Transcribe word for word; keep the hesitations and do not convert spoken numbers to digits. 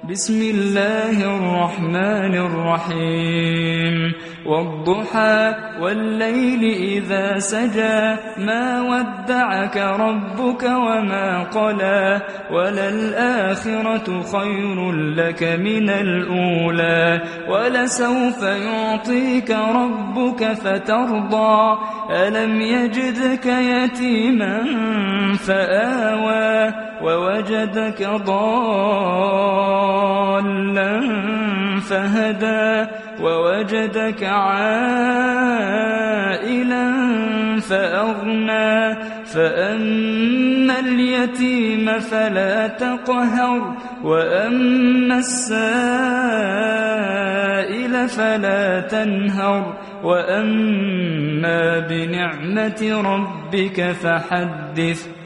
بسم الله الرحمن الرحيم والضحى والليل إذا سجى ما ودعك ربك وما قلى وللآخرة خير لك من الأولى ولسوف يعطيك ربك فترضى ألم يجدك يتيما فآوى ووجدك ضالا فهدى ووجدك عائلا فأغنى فأما اليتيم فلا تقهر وأما السائل فلا تنهر وأما بنعمة ربك فحدث